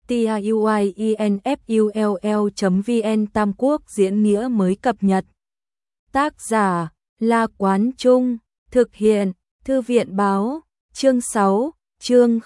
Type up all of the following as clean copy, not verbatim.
tiuinfull.vn Tam Quốc diễn nghĩa mới cập nhật. Tác giả La Quán Trung, thực hiện Thư viện Báo, chương 6, chương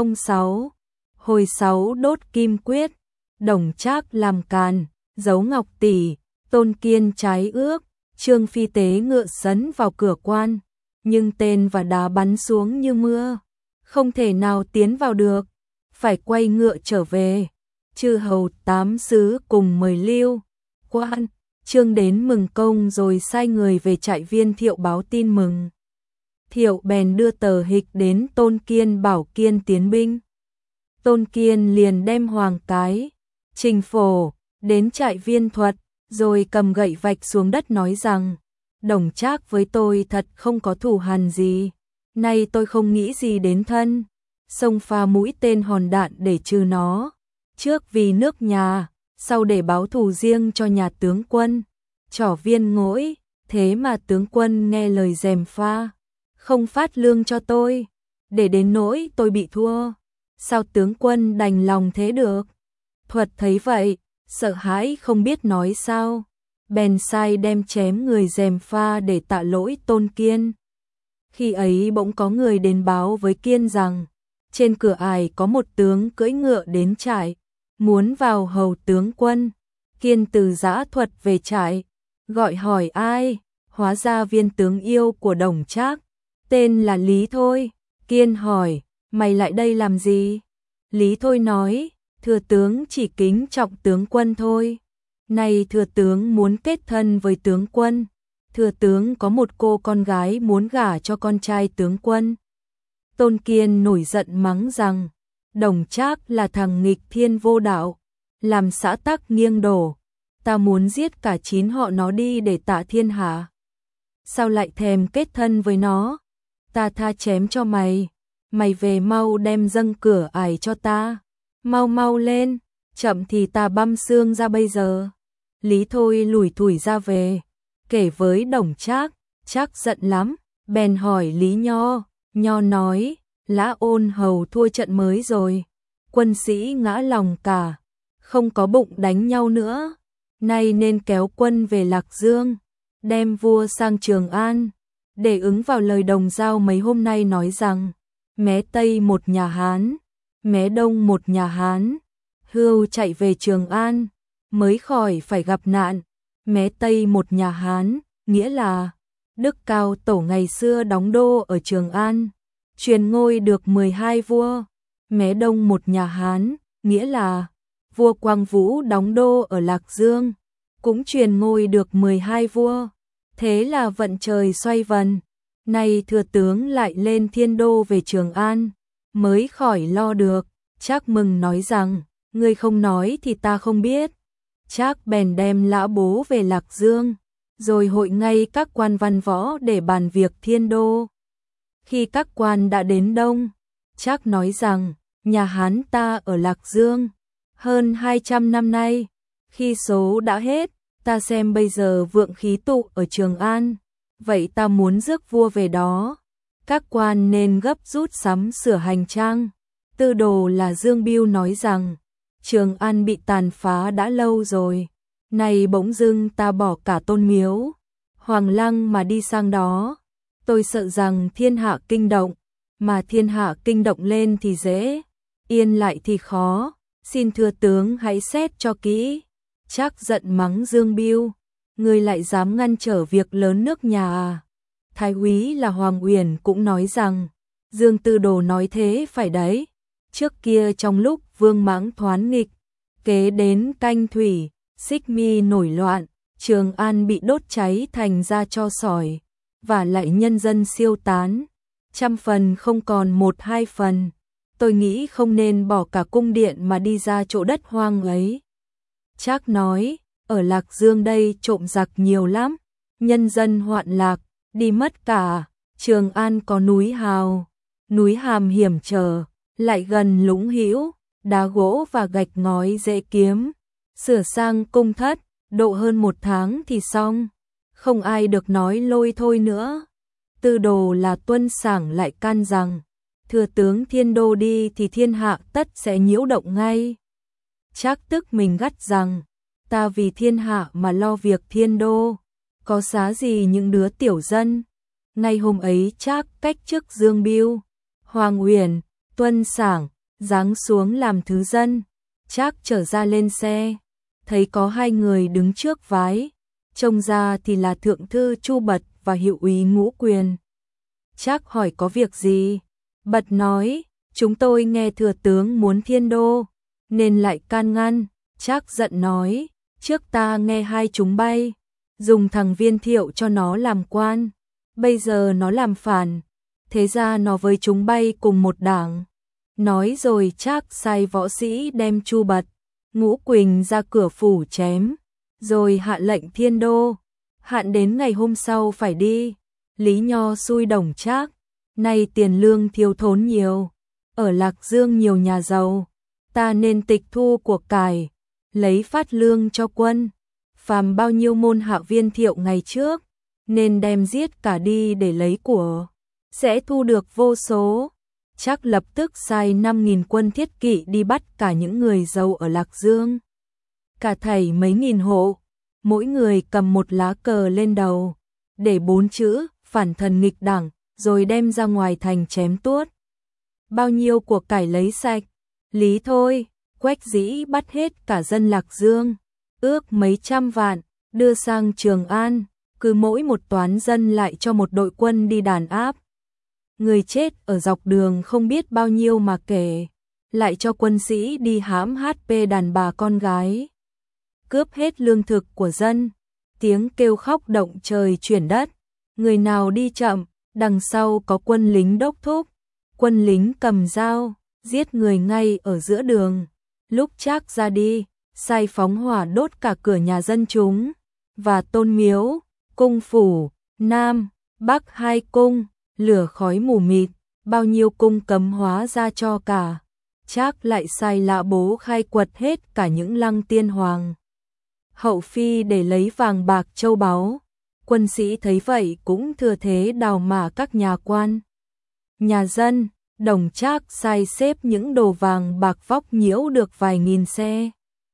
006. Hồi 6 đốt kim quyết, Đồng Trác làm càn, giấu ngọc tỷ, Tôn Kiên trái ước, Trương Phi tế ngựa sấn vào cửa quan, nhưng tên và đá bắn xuống như mưa, không thể nào tiến vào được, phải quay ngựa trở về. Chư hầu tám sứ cùng mời Lưu Quan, Trương đến mừng công rồi sai người về trại Viên Thiệu báo tin mừng. Thiệu bèn đưa tờ hịch đến Tôn Kiên bảo Kiên tiến binh. Tôn Kiên liền đem hoàng cái, trình phổ, đến trại Viên Thuật, rồi cầm gậy vạch xuống đất nói rằng, Đồng Trác với tôi thật không có thù hằn gì, nay tôi không nghĩ gì đến thân, xông pha mũi tên hòn đạn để trừ nó, trước vì nước nhà, sau để báo thù riêng cho nhà tướng quân, trỏ viên ngỗi, thế mà tướng quân nghe lời gièm pha, không phát lương cho tôi, để đến nỗi tôi bị thua, sao tướng quân đành lòng thế được? Thuật thấy vậy, sợ hãi không biết nói sao, bèn sai đem chém người gièm pha để tạ lỗi Tôn Kiên. Khi ấy bỗng có người đến báo với Kiên rằng, trên cửa ải có một tướng cưỡi ngựa đến trại, muốn vào hầu tướng quân. Kiên từ Dã Thuật về trại, gọi hỏi ai, hóa ra viên tướng yêu của Đồng Trác, tên là Lý Thôi. Kiên hỏi, mày lại đây làm gì? Lý Thôi nói, thừa tướng chỉ kính trọng tướng quân thôi. Này thừa tướng muốn kết thân với tướng quân, thừa tướng có một cô con gái muốn gả cho con trai tướng quân. Tôn Kiên nổi giận mắng rằng, Đồng Trác là thằng nghịch thiên vô đạo, làm xã tắc nghiêng đổ, ta muốn giết cả 9 họ nó đi để tạ thiên hạ. Sao lại thèm kết thân với nó? Ta tha chém cho mày, mày về mau đem dâng cửa ải cho ta, mau mau lên, chậm thì ta băm xương ra bây giờ. Lý Thôi lủi thủi ra về, kể với Đồng Trác, Trác giận lắm, bèn hỏi Lý Nho, Nho nói, Lã Ôn hầu thua trận mới rồi, quân sĩ ngã lòng cả, không có bụng đánh nhau nữa, nay nên kéo quân về Lạc Dương, đem vua sang Trường An, để ứng vào lời Đồng Dao mấy hôm nay nói rằng, mé Tây một nhà Hán, mé Đông một nhà Hán, hưu chạy về Trường An, mới khỏi phải gặp nạn. Mé Tây một nhà Hán, nghĩa là Đức Cao Tổ ngày xưa đóng đô ở Trường An, truyền ngôi được 12 vua. Mé Đông một nhà Hán, nghĩa là vua Quang Vũ đóng đô ở Lạc Dương, cũng truyền ngôi được 12 vua. Thế là vận trời xoay vần, nay thừa tướng lại lên Thiên Đô về Trường An, mới khỏi lo được. Trác mừng nói rằng, ngươi không nói thì ta không biết. Trác bèn đem Lã Bố về Lạc Dương, rồi hội ngay các quan văn võ để bàn việc Thiên Đô. Khi các quan đã đến đông, Trác nói rằng, nhà Hán ta ở Lạc Dương hơn 200 năm nay, khi số đã hết, ta xem bây giờ vượng khí tụ ở Trường An, vậy ta muốn rước vua về đó. Các quan nên gấp rút sắm sửa hành trang. Tư đồ là Dương Bưu nói rằng, Trường An bị tàn phá đã lâu rồi, này bỗng dưng ta bỏ cả Tôn Miếu, Hoàng Lăng mà đi sang đó, tôi sợ rằng thiên hạ kinh động, mà thiên hạ kinh động lên thì dễ, yên lại thì khó, xin thưa tướng hãy xét cho kỹ. Trác giận mắng Dương Bưu, ngươi lại dám ngăn trở việc lớn nước nhà à? Thái úy là Hoàng Uyển cũng nói rằng, Dương Tư Đồ nói thế phải đấy. Trước kia trong lúc Vương Mãng thoán nghịch, kế đến Canh Thủy, Xích Mi nổi loạn, Trường An bị đốt cháy thành ra tro sỏi, và lại nhân dân siêu tán, trăm phần không còn 1-2 phần. Tôi nghĩ không nên bỏ cả cung điện mà đi ra chỗ đất hoang ấy. Trác nói, ở Lạc Dương đây trộm giặc nhiều lắm, nhân dân hoạn lạc, đi mất cả. Trường An có núi Hào, núi Hàm hiểm trở, lại gần Lũng Hữu, đá gỗ và gạch ngói dễ kiếm, sửa sang cung thất, độ hơn 1 tháng thì xong, không ai được nói lôi thôi nữa. Tư đồ là Tuân Sảng lại can rằng, thừa tướng Thiên Đô đi thì thiên hạ tất sẽ nhiễu động ngay, Trác tức mình gắt rằng, ta vì thiên hạ mà lo việc thiên đô, có xá gì những đứa tiểu dân. Ngay hôm ấy Trác cách chức Dương Bưu, Hoàng Uyển, Tuân Sảng, giáng xuống làm thứ dân. Trác trở ra lên xe, thấy có hai người đứng trước vái, trông ra thì là thượng thư Chu Bật và hiệu úy Ngũ Quyền. Trác hỏi có việc gì? Bật nói, chúng tôi nghe thừa tướng muốn thiên đô, nên lại can ngăn. Trác giận nói, trước ta nghe hai chúng bay, dùng thằng Viên Thiệu cho nó làm quan, bây giờ nó làm phản, thế ra nó với chúng bay cùng một đảng. Nói rồi Trác sai võ sĩ đem Chu Bật, Ngũ Quỳnh ra cửa phủ chém, rồi hạ lệnh thiên đô, hạn đến ngày hôm sau phải đi. Lý Nho xui Đồng Trác, nay tiền lương thiếu thốn nhiều, ở Lạc Dương nhiều nhà giàu, ta nên tịch thu của cải, lấy phát lương cho quân, phàm bao nhiêu môn hạ Viên Thiệu ngày trước, nên đem giết cả đi để lấy của, sẽ thu được vô số. Trác lập tức sai 5.000 quân thiết kỵ đi bắt cả những người giàu ở Lạc Dương, cả thảy mấy nghìn hộ, mỗi người cầm một lá cờ lên đầu, để 4 chữ phản thần nghịch đảng, rồi đem ra ngoài thành chém tuốt. Bao nhiêu của cải lấy sạch, lý thôi, Quách Dĩ bắt hết cả dân Lạc Dương, ước mấy trăm vạn, đưa sang Trường An, cứ mỗi một toán dân lại cho một đội quân đi đàn áp. Người chết ở dọc đường không biết bao nhiêu mà kể, lại cho quân sĩ đi hãm HP đàn bà con gái, cướp hết lương thực của dân, tiếng kêu khóc động trời chuyển đất, người nào đi chậm, đằng sau có quân lính đốc thúc, quân lính cầm dao, giết người ngay ở giữa đường. Lúc Trác ra đi, sai phóng hỏa đốt cả cửa nhà dân chúng, và tôn miếu, cung phủ, Nam, Bắc hai cung, lửa khói mù mịt, bao nhiêu cung cấm hóa ra cho cả. Trác lại sai Lã Bố khai quật hết cả những lăng tiên hoàng hậu phi để lấy vàng bạc châu báu. Quân sĩ thấy vậy cũng thừa thế đào mả các nhà quan, nhà dân. Đồng Trác sai xếp những đồ vàng bạc vóc nhiễu được vài nghìn xe,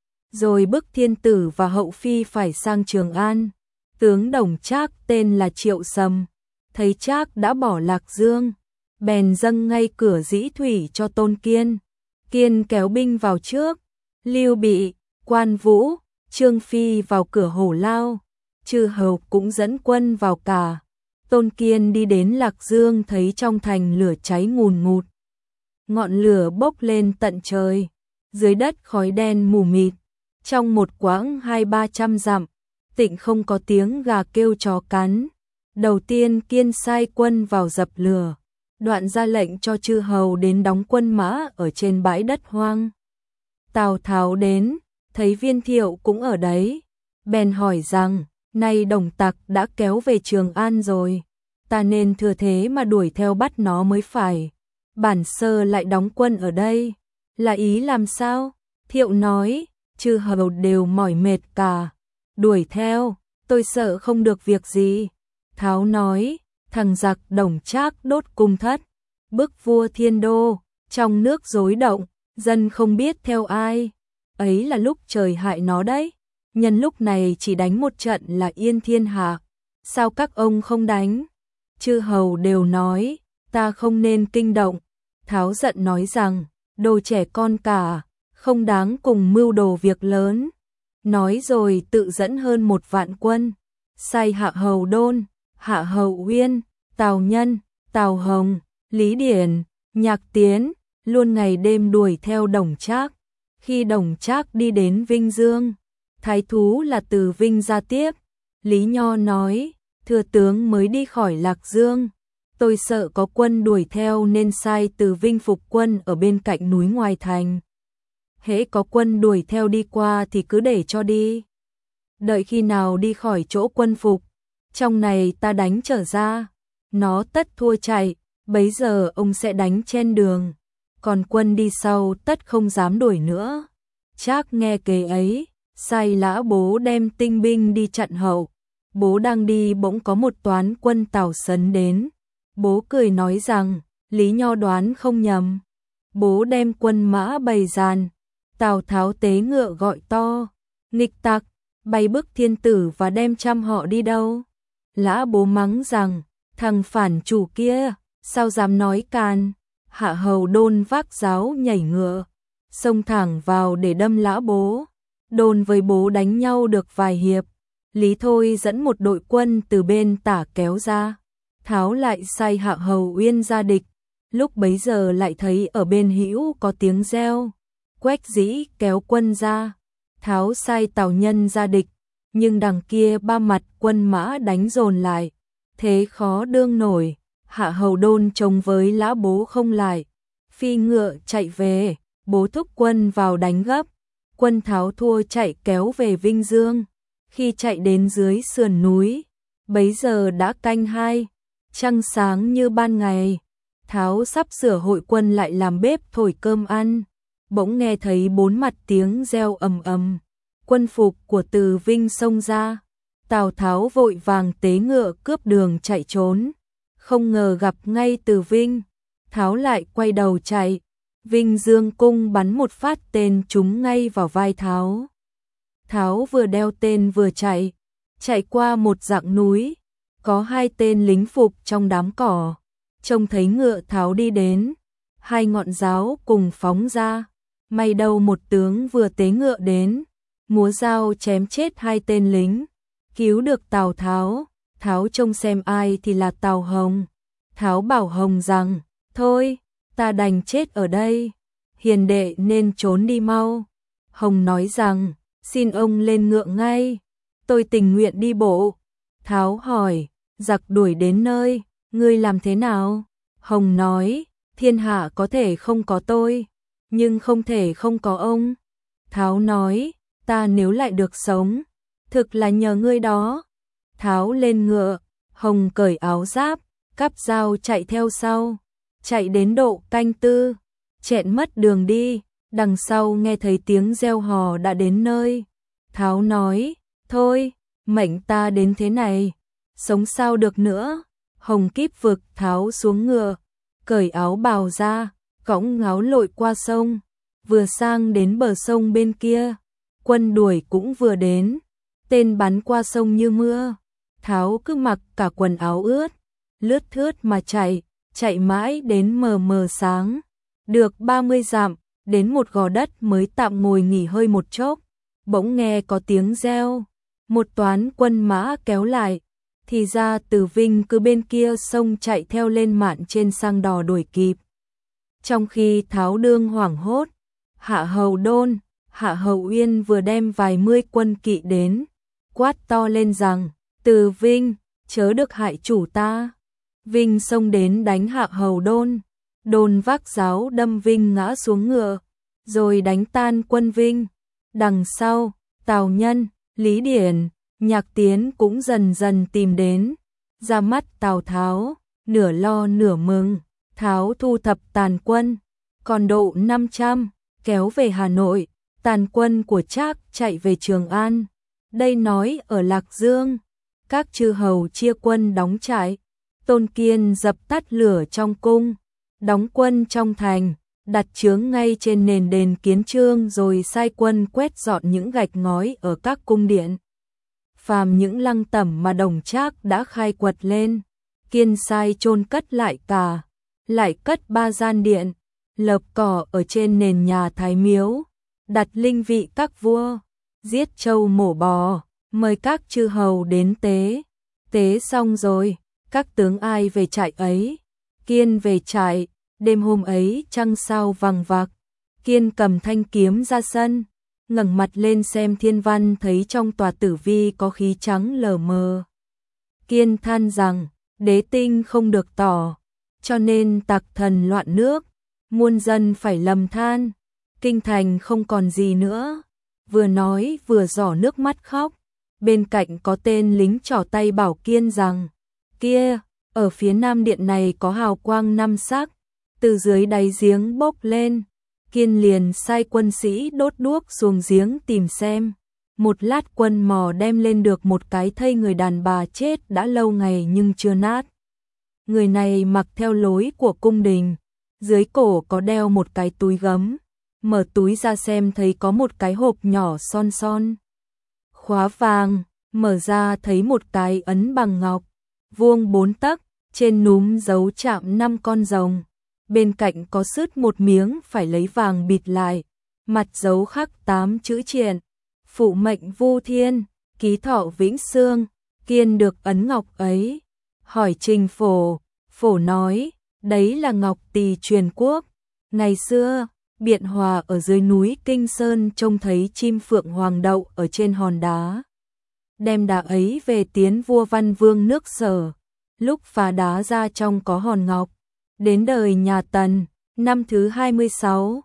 rồi bức thiên tử và hậu phi phải sang Trường An. Tướng Đồng Trác tên là Triệu Sầm, thấy Trác đã bỏ Lạc Dương, bèn dâng ngay cửa Dĩ Thủy cho Tôn Kiên. Kiên kéo binh vào trước, Lưu Bị, Quan Vũ, Trương Phi vào cửa Hổ Lao, Chư Hầu cũng dẫn quân vào cả. Tôn Kiên đi đến Lạc Dương thấy trong thành lửa cháy ngùn ngụt, ngọn lửa bốc lên tận trời, dưới đất khói đen mù mịt, trong một quãng 200-300 dặm, tịnh không có tiếng gà kêu chó cắn. Đầu tiên Kiên sai quân vào dập lửa, đoạn ra lệnh cho chư hầu đến đóng quân mã ở trên bãi đất hoang. Tào Tháo đến, thấy Viên Thiệu cũng ở đấy, bèn hỏi rằng, nay Đồng tặc đã kéo về Trường An rồi, ta nên thừa thế mà đuổi theo bắt nó mới phải. Bản sơ lại đóng quân ở đây, là ý làm sao? Thiệu nói, chư hầu đều mỏi mệt cả, đuổi theo, tôi sợ không được việc gì. Tháo nói, thằng giặc Đồng Trác đốt cung thất, bức vua thiên đô, trong nước rối động, dân không biết theo ai, ấy là lúc trời hại nó đấy. Nhân lúc này chỉ đánh một trận là yên thiên hạ, sao các ông không đánh? Chư hầu đều nói, ta không nên kinh động. Tháo giận nói rằng, đồ trẻ con cả, không đáng cùng mưu đồ việc lớn. Nói rồi tự dẫn hơn 1 vạn quân, sai Hạ Hầu Đôn, Hạ Hầu Uyên, Tào Nhân, Tào Hồng, Lý Điển, Nhạc Tiến, luôn ngày đêm đuổi theo Đồng Trác. Khi Đồng Trác đi đến Vinh Dương, thái thú là từ Vinh ra tiếp. Lý Nho nói, thừa tướng mới đi khỏi Lạc Dương, tôi sợ có quân đuổi theo nên sai từ Vinh phục quân ở bên cạnh núi ngoài thành. Hễ có quân đuổi theo đi qua thì cứ để cho đi. Đợi khi nào đi khỏi chỗ quân phục, trong này ta đánh trở ra, nó tất thua chạy, bấy giờ ông sẽ đánh trên đường, còn quân đi sau tất không dám đuổi nữa. Trác nghe kế ấy, sai Lã Bố đem tinh binh đi chặn hậu. Bố đang đi bỗng có một toán quân Tào Sấn đến. Bố cười nói rằng, Lý Nho đoán không nhầm. Bố đem quân mã bày dàn, Tào Tháo tế ngựa gọi to, nghịch tặc, bày bức thiên tử và đem trăm họ đi đâu? Lã Bố mắng rằng, thằng phản chủ kia, sao dám nói can? Hạ hầu Đôn vác giáo nhảy ngựa, xông thẳng vào để đâm Lã Bố. Đôn với Bố đánh nhau được vài hiệp, Lý Thôi dẫn một đội quân từ bên tả kéo ra. Tháo lại sai Hạ hầu Uyên ra địch, lúc bấy giờ lại thấy ở bên hữu có tiếng reo. Quách Dĩ kéo quân ra, Tháo sai Tào Nhân ra địch, nhưng đằng kia ba mặt quân mã đánh dồn lại, thế khó đương nổi. Hạ hầu Đôn chống với Lã Bố không lại, phi ngựa chạy về, Bố thúc quân vào đánh gấp. Quân Tháo thua chạy kéo về Vinh Dương, khi chạy đến dưới sườn núi, bấy giờ đã canh 2, trăng sáng như ban ngày. Tháo sắp sửa hội quân lại làm bếp thổi cơm ăn, bỗng nghe thấy bốn mặt tiếng reo ầm ầm, quân phục của Từ Vinh xông ra. Tào Tháo vội vàng tế ngựa cướp đường chạy trốn, không ngờ gặp ngay Từ Vinh. Tháo lại quay đầu chạy, Vinh Dương cung bắn một phát tên trúng ngay vào vai Tháo. Tháo vừa đeo tên vừa chạy, chạy qua một dặng núi, có 2 tên lính phục trong đám cỏ, trông thấy ngựa Tháo đi đến, 2 ngọn giáo cùng phóng ra, may đâu một tướng vừa tế ngựa đến, múa dao chém chết 2 tên lính, cứu được Tào Tháo. Tháo trông xem ai thì là Tào Hồng. Tháo bảo Hồng rằng, thôi, ta đành chết ở đây, hiền đệ nên trốn đi mau. Hồng nói rằng, xin ông lên ngựa ngay, tôi tình nguyện đi bộ. Tháo hỏi, giặc đuổi đến nơi, ngươi làm thế nào? Hồng nói, thiên hạ có thể không có tôi, nhưng không thể không có ông. Tháo nói, ta nếu lại được sống, thực là nhờ ngươi đó. Tháo lên ngựa, Hồng cởi áo giáp, cắp dao chạy theo sau, chạy đến độ canh 4, chẹn mất đường đi, đằng sau nghe thấy tiếng reo hò đã đến nơi. Tháo nói, thôi, mệnh ta đến thế này, sống sao được nữa. Hồng kíp vực Tháo xuống ngựa, cởi áo bào ra, cõng ngáo lội qua sông, vừa sang đến bờ sông bên kia, quân đuổi cũng vừa đến, tên bắn qua sông như mưa. Tháo cứ mặc cả quần áo ướt, lướt thướt mà chạy, chạy mãi đến mờ mờ sáng, được 30 dặm, đến một gò đất mới tạm ngồi nghỉ hơi một chốc, bỗng nghe có tiếng reo, một toán quân mã kéo lại, thì ra Từ Vinh cứ bên kia sông chạy theo lên mạn trên sang đò đuổi kịp. Trong khi Tháo đương hoảng hốt, Hạ hầu Đôn, Hạ hầu Uyên vừa đem vài mươi quân kỵ đến, quát to lên rằng, Từ Vinh, chớ được hại chủ ta. Vinh xông đến đánh Hạ hầu Đôn, Đôn vác giáo đâm Vinh ngã xuống ngựa, rồi đánh tan quân Vinh. Đằng sau, Tào Nhân, Lý Điển, Nhạc Tiến cũng dần dần tìm đến, ra mắt Tào Tháo, nửa lo nửa mừng. Tháo thu thập tàn quân, còn độ 500, kéo về Hà Nội, tàn quân của Trác chạy về Trường An. Đây nói ở Lạc Dương, các chư hầu chia quân đóng trại, Tôn Kiên dập tắt lửa trong cung, đóng quân trong thành, đặt chướng ngay trên nền đền Kiến Chương rồi sai quân quét dọn những gạch ngói ở các cung điện. Phàm những lăng tẩm mà Đồng Trác đã khai quật lên, Kiên sai chôn cất lại cả, lại cất 3 gian điện, lợp cỏ ở trên nền nhà Thái Miếu, đặt linh vị các vua, giết trâu mổ bò, mời các chư hầu đến tế. Tế xong rồi, các tướng ai về trại ấy, Kiên về trại. Đêm hôm ấy trăng sao vằng vặc, Kiên cầm thanh kiếm ra sân, ngẩng mặt lên xem thiên văn thấy trong tòa tử vi có khí trắng lờ mờ. Kiên than rằng, đế tinh không được tỏ, cho nên tặc thần loạn nước, muôn dân phải lầm than, kinh thành không còn gì nữa. Vừa nói vừa giỏ nước mắt khóc, bên cạnh có tên lính trỏ tay bảo Kiên rằng, kia, ở phía nam điện này có hào quang 5 sắc, từ dưới đáy giếng bốc lên. Kiên liền sai quân sĩ đốt đuốc xuống giếng tìm xem. Một lát quân mò đem lên được một cái thây người đàn bà chết đã lâu ngày nhưng chưa nát. Người này mặc theo lối của cung đình, dưới cổ có đeo một cái túi gấm, mở túi ra xem thấy có một cái hộp nhỏ son son. Khóa vàng, mở ra thấy một cái ấn bằng ngọc, vuông 4 tấc, trên núm dấu chạm 5 con rồng. Bên cạnh có sứt một miếng phải lấy vàng bịt lại, mặt dấu khắc 8 chữ triện, phụ mệnh Vu Thiên, ký thọ vĩnh sương. Kiên được ấn ngọc ấy, hỏi Trình Phổ, Phổ nói, đấy là ngọc tỳ truyền quốc. Ngày xưa, Biện Hòa ở dưới núi Kinh Sơn trông thấy chim phượng hoàng đậu ở trên hòn đá. Đem đá ấy về tiến vua Văn Vương nước Sở, lúc phá đá ra trong có hòn ngọc. Đến đời nhà Tần, năm thứ 26,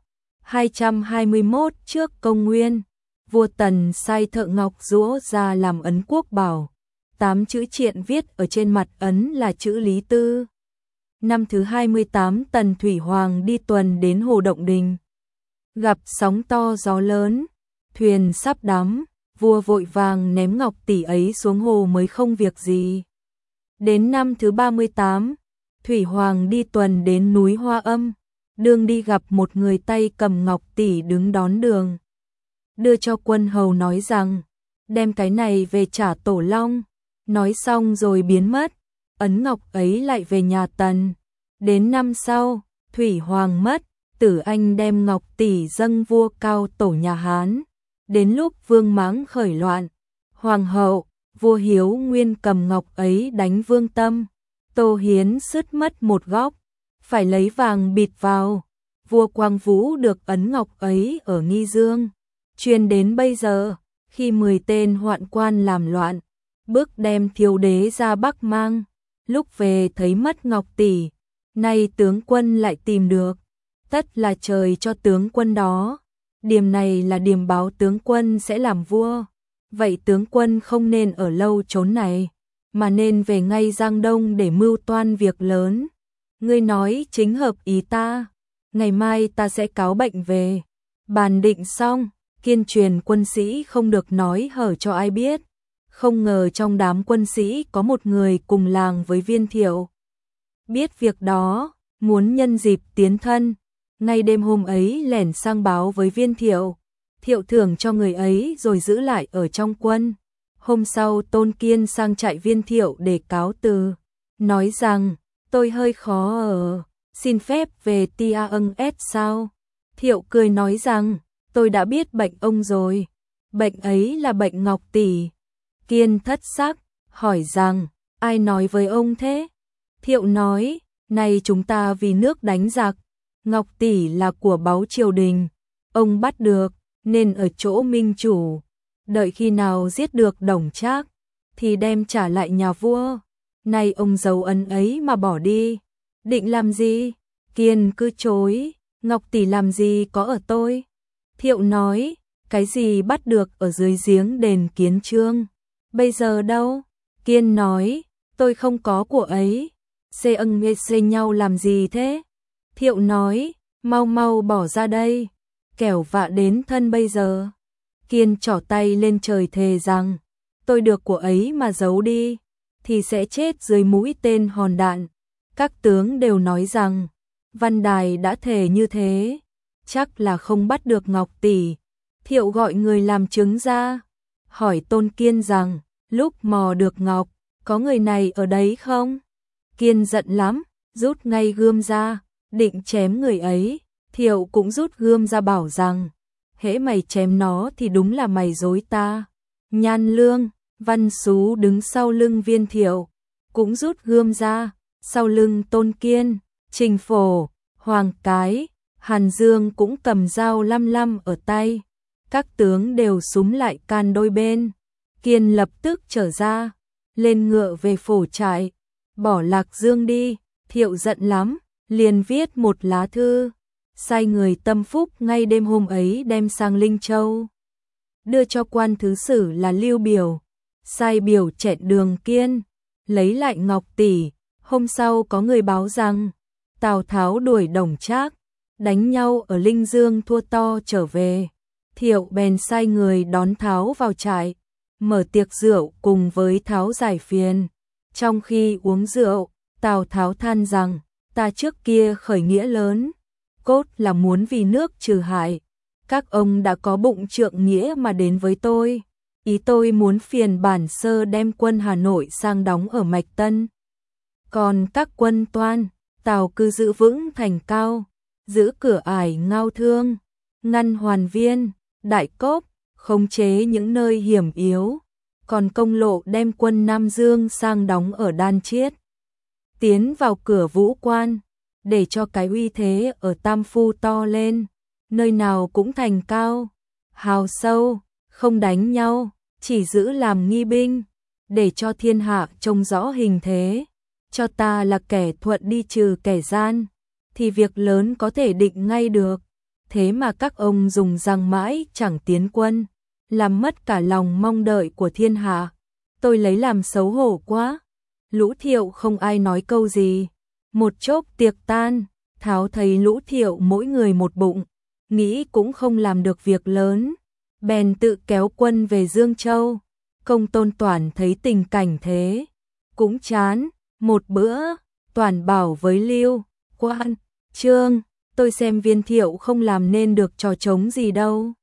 221 trước công nguyên, vua Tần sai thợ ngọc giũa ra làm ấn quốc bảo. 8 chữ triện viết ở trên mặt ấn là chữ Lý Tư. Năm thứ 28 Tần Thủy Hoàng đi tuần đến Hồ Động Đình. Gặp sóng to gió lớn, thuyền sắp đắm, vua vội vàng ném ngọc tỷ ấy xuống hồ mới không việc gì. Đến năm thứ 38, Thủy Hoàng đi tuần đến núi Hoa Âm, đường đi gặp một người tay cầm ngọc tỷ đứng đón đường. Đưa cho quân hầu nói rằng, đem cái này về trả Tổ Long. Nói xong rồi biến mất, ấn ngọc ấy lại về nhà Tần. Đến năm sau, Thủy Hoàng mất, Tử Anh đem ngọc tỷ dâng vua Cao Tổ nhà Hán. Đến lúc Vương Mãng khởi loạn, Hoàng hậu, vua Hiếu Nguyên cầm ngọc ấy đánh Vương Tâm. Tô Hiến sứt mất một góc, phải lấy vàng bịt vào. Vua Quang Vũ được ấn ngọc ấy ở Nghi Dương. Truyền đến bây giờ, khi 10 tên hoạn quan làm loạn, bước đem thiếu đế ra Bắc mang, lúc về thấy mất ngọc tỷ, nay tướng quân lại tìm được, tất là trời cho tướng quân đó. Điểm này là điểm báo tướng quân sẽ làm vua, vậy tướng quân không nên ở lâu chốn này, mà nên về ngay Giang Đông để mưu toan việc lớn. Ngươi nói chính hợp ý ta, ngày mai ta sẽ cáo bệnh về. Bàn định xong, Kiên truyền quân sĩ không được nói hở cho ai biết. Không ngờ trong đám quân sĩ có một người cùng làng với Viên Thiệu. Biết việc đó, muốn nhân dịp tiến thân, ngay đêm hôm ấy lẻn sang báo với Viên Thiệu. Thiệu thưởng cho người ấy rồi giữ lại ở trong quân. Hôm sau Tôn Kiên sang trại Viên Thiệu để cáo từ, nói rằng, tôi hơi khó ở, xin phép về Tia âng ét sao. Thiệu cười nói rằng, tôi đã biết bệnh ông rồi, bệnh ấy là bệnh ngọc tỷ. Kiên thất sắc, hỏi rằng, ai nói với ông thế? Thiệu nói, này chúng ta vì nước đánh giặc, ngọc tỷ là của báu triều đình, ông bắt được, nên ở chỗ minh chủ, đợi khi nào giết được Đồng Trác, thì đem trả lại nhà vua. Này ông giấu ấn ấy mà bỏ đi, định làm gì? Kiên cứ chối, ngọc tỷ làm gì có ở tôi. Thiệu nói, cái gì bắt được ở dưới giếng đền Kiến Trương, bây giờ đâu? Kiên nói, tôi không có của ấy. Xê âng nghe xê nhau làm gì thế? Thiệu nói, mau mau bỏ ra đây, kẻo vạ đến thân bây giờ. Kiên trỏ tay lên trời thề rằng, tôi được của ấy mà giấu đi, thì sẽ chết dưới mũi tên hòn đạn. Các tướng đều nói rằng, Văn Đài đã thề như thế, chắc là không bắt được ngọc tỷ. Thiệu gọi người làm chứng ra, hỏi Tôn Kiên rằng, lúc mò được ngọc, có người này ở đấy không? Kiên giận lắm, rút ngay gươm ra, định chém người ấy. Thiệu cũng rút gươm ra bảo rằng, hễ mày chém nó thì đúng là mày dối ta. Nhan Lương, Văn Sú đứng sau lưng Viên Thiệu, cũng rút gươm ra, sau lưng Tôn Kiên, Trình Phổ, Hoàng Cái, Hàn Dương cũng cầm dao lăm lăm ở tay. Các tướng đều súm lại can đôi bên. Kiên lập tức trở ra, lên ngựa về Phổ trại, bỏ Lạc Dương đi. Thiệu giận lắm, liền viết một lá thư, sai người tâm phúc ngay đêm hôm ấy đem sang Linh Châu, đưa cho quan thứ sử là Lưu Biểu, sai Biểu chẹn Đường Kiên, lấy lại ngọc tỷ. Hôm sau có người báo rằng, Tào Tháo đuổi Đồng Trác, đánh nhau ở Linh Dương thua to trở về. Thiệu bèn sai người đón Tháo vào trại, mở tiệc rượu cùng với Tháo giải phiền. Trong khi uống rượu, Tào Tháo than rằng, ta trước kia khởi nghĩa lớn, cốt là muốn vì nước trừ hại. Các ông đã có bụng trượng nghĩa mà đến với tôi. Ý tôi muốn phiền bản sơ đem quân Hà Nội sang đóng ở Mạch Tân. Còn các quân Toan, Tào cứ giữ vững thành Cao, giữ cửa ải Ngao Thương, ngăn Hoàn Viên, Đại Cốc, khống chế những nơi hiểm yếu. Còn Công Lộ đem quân Nam Dương sang đóng ở Đan Chiết, tiến vào cửa Vũ Quan, để cho cái uy thế ở Tam Phu to lên, nơi nào cũng thành cao, hào sâu, không đánh nhau, chỉ giữ làm nghi binh, để cho thiên hạ trông rõ hình thế, cho ta là kẻ thuận đi trừ kẻ gian, thì việc lớn có thể định ngay được. Thế mà các ông dùng răng mãi chẳng tiến quân, làm mất cả lòng mong đợi của thiên hạ. Tôi lấy làm xấu hổ quá. Lũ Thiệu không ai nói câu gì. Một chốc tiệc tan, Tháo thấy Lũ Thiệu mỗi người một bụng, nghĩ cũng không làm được việc lớn, bèn tự kéo quân về Dương Châu. Công Tôn Toản thấy tình cảnh thế, cũng chán. Một bữa, Toản bảo với Lưu Quan, Trương, tôi xem Viên Thiệu không làm nên được trò trống gì đâu.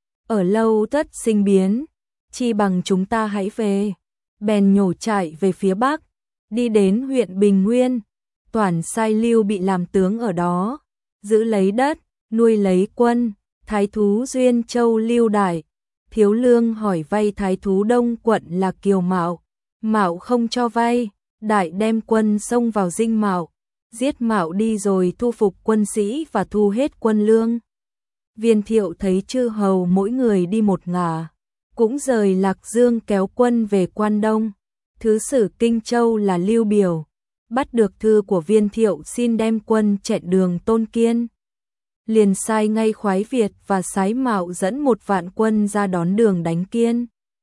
Ở lâu tất sinh biến, chi bằng chúng ta hãy về. Bèn nhổ chạy về phía Bắc, đi đến huyện Bình Nguyên. Toản sai Lưu Bị làm tướng ở đó, giữ lấy đất, nuôi lấy quân. Thái thú Duyên Châu Lưu Đại, Thiếu Lương hỏi vay thái thú Đông quận là Kiều Mạo. Mạo không cho vay, Đại đem quân xông vào dinh Mạo, giết Mạo đi rồi thu phục quân sĩ và thu hết quân lương. Viên Thiệu thấy chư hầu mỗi người đi một ngả, cũng rời Lạc Dương kéo quân về Quan Đông. Thứ sử Kinh Châu là Lưu Biểu, bắt được thư của Viên Thiệu xin đem quân chẹn đường Tôn Kiên. Liền sai ngay Khoái Việt và Sái Mạo dẫn 1.000 quân ra đón đường đánh Kiên.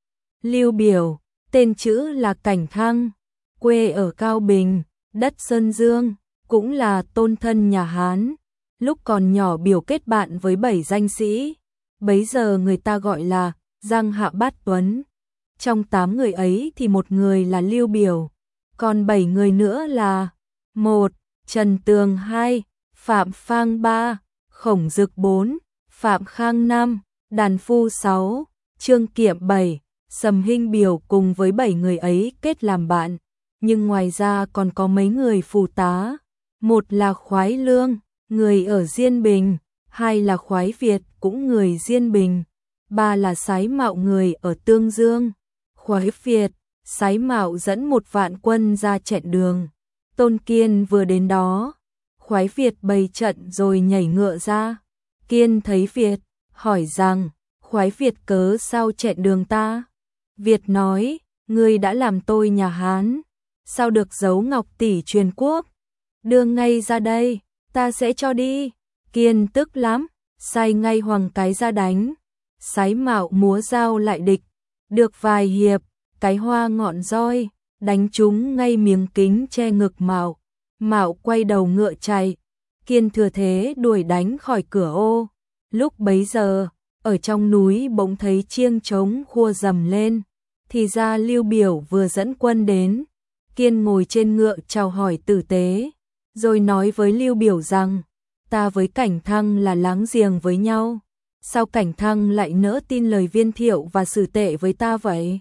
Lưu Biểu, tên chữ là Cảnh Thăng, quê ở Cao Bình, đất Sơn Dương, cũng là tôn thân nhà Hán. Lúc còn nhỏ Biểu kết bạn với 7 danh sĩ, bấy giờ người ta gọi là Giang Hạ Bát Tuấn. Trong 8 người ấy thì 1 người là Lưu Biểu, còn 7 người nữa là: 1. Trần Tường 2, Phạm Phang 3, Khổng Dực 4, Phạm Khang 5, Đàn Phu 6, Trương Kiệm 7. Sầm Hinh Biểu cùng với 7 người ấy kết làm bạn, nhưng ngoài ra còn có mấy người phù tá. 1 là Khoái Lương, người ở Diên Bình, 2 là Khoái Việt, cũng người Diên Bình, 3 là Sái Mạo, người ở Tương Dương. Khoái Việt, Sái Mạo dẫn 1.000 quân ra chẹn đường Tôn Kiên. Vừa đến đó, Khoái Việt bày trận rồi nhảy ngựa ra. Kiên thấy Việt, hỏi rằng: Khoái Việt cớ sao chẹn đường ta? Việt nói: ngươi đã làm tôi nhà Hán, sao được giấu ngọc tỷ truyền quốc? Đưa ngay ra đây, ta sẽ cho đi. Kiên tức lắm, sai ngay Hoàng Cái ra đánh. Sái Mạo múa dao lại địch, được vài hiệp, cái hoa ngọn roi đánh trúng ngay miếng kính che ngực Mạo. Mạo quay đầu ngựa chạy, Kiên thừa thế đuổi đánh khỏi cửa ô. Lúc bấy giờ, ở trong núi bỗng thấy chiêng trống khua rầm lên, thì ra Lưu Biểu vừa dẫn quân đến. Kiên ngồi trên ngựa chào hỏi tử tế, rồi nói với Lưu Biểu rằng: ta với Cảnh Thăng là láng giềng với nhau, sao Cảnh Thăng lại nỡ tin lời Viên Thiệu và xử tệ với ta vậy?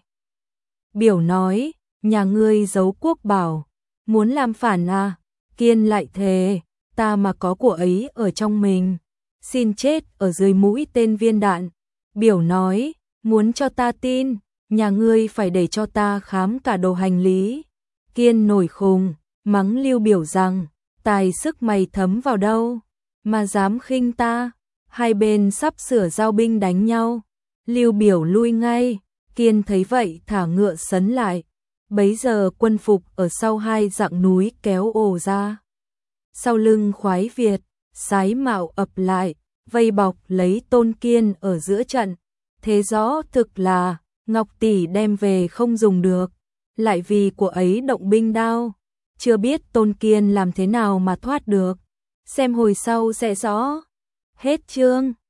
Biểu nói: nhà ngươi giấu quốc bảo, muốn làm phản à? Kiên lại thề: ta mà có của ấy ở trong mình, xin chết ở dưới mũi tên viên đạn. Biểu nói: muốn cho ta tin, nhà ngươi phải để cho ta khám cả đồ hành lý. Kiên nổi khùng, mắng Lưu Biểu rằng: tài sức mày thấm vào đâu mà dám khinh ta? Hai bên sắp sửa giao binh đánh nhau, Lưu Biểu lui ngay. Kiên thấy vậy thả ngựa sấn lại. Bấy giờ quân phục ở sau 2 dặng núi kéo ồ ra. Sau lưng Khoái Việt, Sái Mạo ập lại, vây bọc lấy Tôn Kiên ở giữa trận. Thế rõ thực là ngọc tỷ đem về không dùng được, lại vì của ấy động binh đao. Chưa biết Tôn Kiên làm thế nào mà thoát được, xem hồi sau sẽ rõ. Hết chương.